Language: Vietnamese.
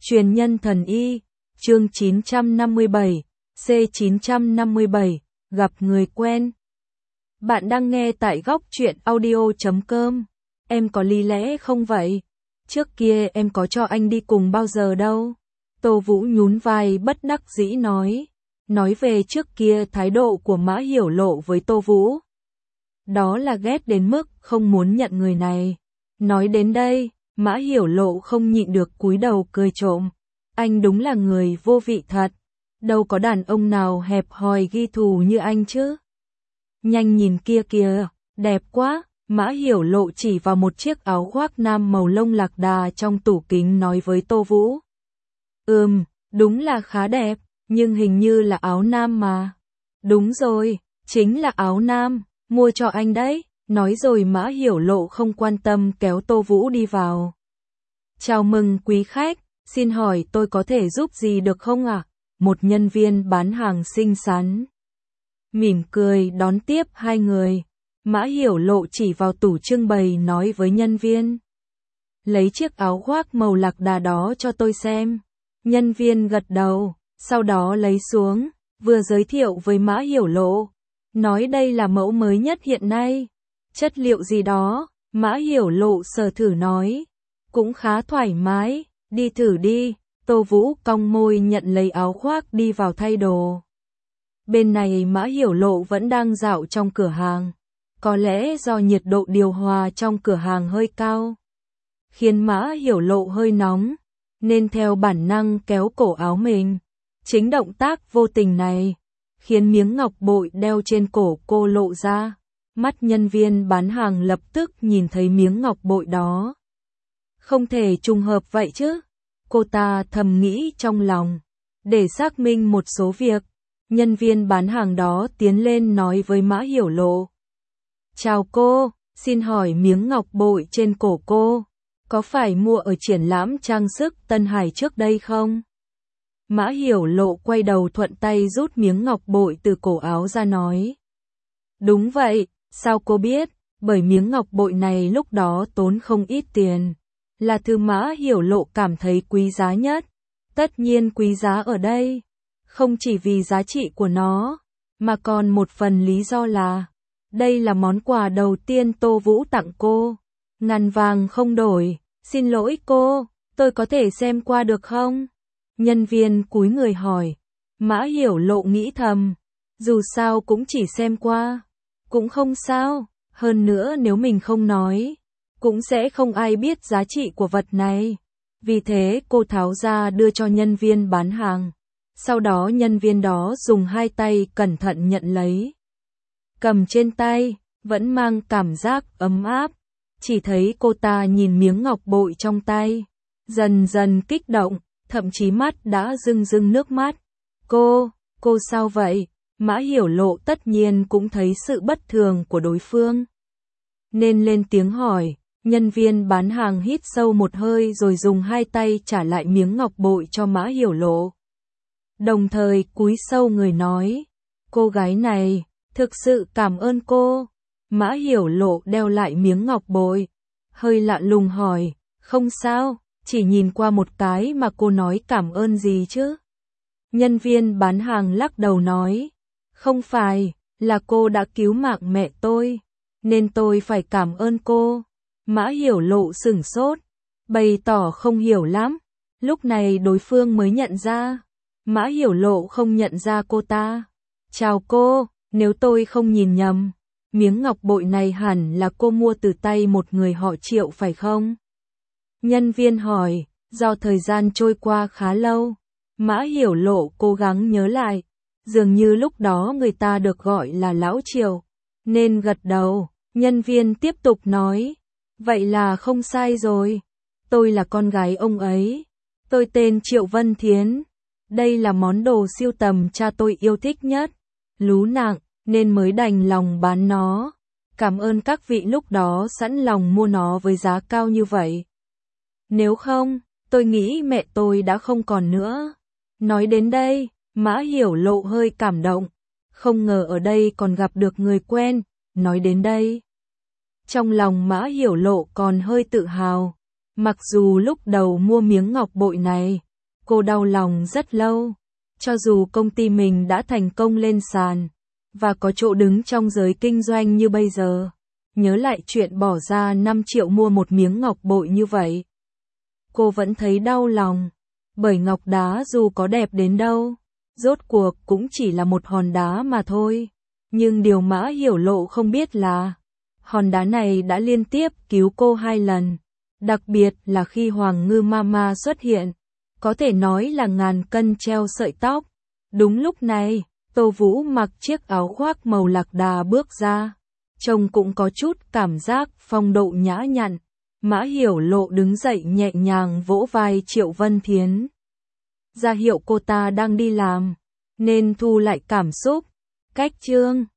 Truyền nhân thần y, chương 957, C957, gặp người quen. Bạn đang nghe tại góc truyện audio.com. Em có lý lẽ không vậy? Trước kia em có cho anh đi cùng bao giờ đâu. Tô Vũ nhún vai bất đắc dĩ nói. Nói về trước kia thái độ của Mã Hiểu Lộ với Tô Vũ. Đó là ghét đến mức không muốn nhận người này. Nói đến đây, Mã Hiểu Lộ không nhịn được cúi đầu cười trộm. Anh đúng là người vô vị thật. Đâu có đàn ông nào hẹp hòi ghi thù như anh chứ. Nhanh nhìn kia kìa, đẹp quá. Mã Hiểu Lộ chỉ vào một chiếc áo khoác nam màu lông lạc đà trong tủ kính nói với Tô Vũ. Đúng là khá đẹp, nhưng hình như là áo nam mà. Đúng rồi, chính là áo nam, mua cho anh đấy. Nói rồi Mã Hiểu Lộ không quan tâm kéo Tô Vũ đi vào. Chào mừng quý khách, xin hỏi tôi có thể giúp gì được không ạ? Một nhân viên bán hàng xinh xắn mỉm cười đón tiếp hai người. Mã Hiểu Lộ chỉ vào tủ trưng bày nói với nhân viên. Lấy chiếc áo khoác màu lạc đà đó cho tôi xem. Nhân viên gật đầu, sau đó lấy xuống, vừa giới thiệu với Mã Hiểu Lộ. Nói đây là mẫu mới nhất hiện nay. Chất liệu gì đó, Mã Hiểu Lộ sờ thử nói. Cũng khá thoải mái, đi thử đi. Tô Vũ cong môi nhận lấy áo khoác đi vào thay đồ. Bên này Mã Hiểu Lộ vẫn đang dạo trong cửa hàng. Có lẽ do nhiệt độ điều hòa trong cửa hàng hơi cao, khiến Mã Hiểu Lộ hơi nóng, nên theo bản năng kéo cổ áo mình. Chính động tác vô tình này, khiến miếng ngọc bội đeo trên cổ cô lộ ra. Mắt nhân viên bán hàng lập tức nhìn thấy miếng ngọc bội đó. Không thể trùng hợp vậy chứ? Cô ta thầm nghĩ trong lòng. Để xác minh một số việc, nhân viên bán hàng đó tiến lên nói với Mã Hiểu Lộ. Chào cô, xin hỏi miếng ngọc bội trên cổ cô, có phải mua ở triển lãm trang sức Tân Hải trước đây không? Mã Hiểu Lộ quay đầu thuận tay rút miếng ngọc bội từ cổ áo ra nói. Đúng vậy, sao cô biết? Bởi miếng ngọc bội này lúc đó tốn không ít tiền. Là thứ Mã Hiểu Lộ cảm thấy quý giá nhất. Tất nhiên quý giá ở đây, không chỉ vì giá trị của nó, mà còn một phần lý do là đây là món quà đầu tiên Tô Vũ tặng cô. Ngàn vàng không đổi, xin lỗi cô, tôi có thể xem qua được không? Nhân viên cúi người hỏi. Mã Hiểu Lộ nghĩ thầm, dù sao cũng chỉ xem qua, cũng không sao, hơn nữa nếu mình không nói, cũng sẽ không ai biết giá trị của vật này. Vì thế cô tháo ra đưa cho nhân viên bán hàng. Sau đó nhân viên đó dùng hai tay cẩn thận nhận lấy. Cầm trên tay, vẫn mang cảm giác ấm áp. Chỉ thấy cô ta nhìn miếng ngọc bội trong tay, dần dần kích động, thậm chí mắt đã rưng rưng nước mắt. Cô sao vậy? Mã Hiểu Lộ tất nhiên cũng thấy sự bất thường của đối phương, nên lên tiếng hỏi. Nhân viên bán hàng hít sâu một hơi rồi dùng hai tay trả lại miếng ngọc bội cho Mã Hiểu Lộ. Đồng thời cúi sâu người nói, cô gái này, thực sự cảm ơn cô. Mã Hiểu Lộ đeo lại miếng ngọc bội, hơi lạ lùng hỏi, không sao, chỉ nhìn qua một cái mà cô nói cảm ơn gì chứ? Nhân viên bán hàng lắc đầu nói, không phải, là cô đã cứu mạng mẹ tôi, nên tôi phải cảm ơn cô. Mã Hiểu Lộ sửng sốt, bày tỏ không hiểu lắm. Lúc này đối phương mới nhận ra. Mã Hiểu Lộ không nhận ra cô ta. Chào cô, nếu tôi không nhìn nhầm, miếng ngọc bội này hẳn là cô mua từ tay một người họ Triệu phải không? Nhân viên hỏi, do thời gian trôi qua khá lâu, Mã Hiểu Lộ cố gắng nhớ lại. Dường như lúc đó người ta được gọi là Lão Triệu, nên gật đầu. Nhân viên tiếp tục nói, vậy là không sai rồi. Tôi là con gái ông ấy. Tôi tên Triệu Vân Thiến. Đây là món đồ sưu tầm cha tôi yêu thích nhất. Lú nặng, nên mới đành lòng bán nó. Cảm ơn các vị lúc đó sẵn lòng mua nó với giá cao như vậy. Nếu không, tôi nghĩ mẹ tôi đã không còn nữa. Nói đến đây, Mã Hiểu Lộ hơi cảm động. Không ngờ ở đây còn gặp được người quen. Nói đến đây, trong lòng Mã Hiểu Lộ còn hơi tự hào. Mặc dù lúc đầu mua miếng ngọc bội này, Cô đau lòng rất lâu. Cho dù công ty mình đã thành công lên sàn và có chỗ đứng trong giới kinh doanh như bây giờ, nhớ lại chuyện bỏ ra 5 triệu mua một miếng ngọc bội như vậy, cô vẫn thấy đau lòng. Bởi ngọc đá dù có đẹp đến đâu, rốt cuộc cũng chỉ là một hòn đá mà thôi. Nhưng điều Mã Hiểu Lộ không biết là, hòn đá này đã liên tiếp cứu cô 2 lần. Đặc biệt là khi Hoàng Ngư Mama xuất hiện, có thể nói là ngàn cân treo sợi tóc. Đúng lúc này, Tô Vũ mặc chiếc áo khoác màu lạc đà bước ra. Trông cũng có chút cảm giác phong độ nhã nhặn. Mã Hiểu Lộ đứng dậy nhẹ nhàng vỗ vai Triệu Vân Thiến. Ra hiệu cô ta đang đi làm, nên thu lại cảm xúc. Cách chương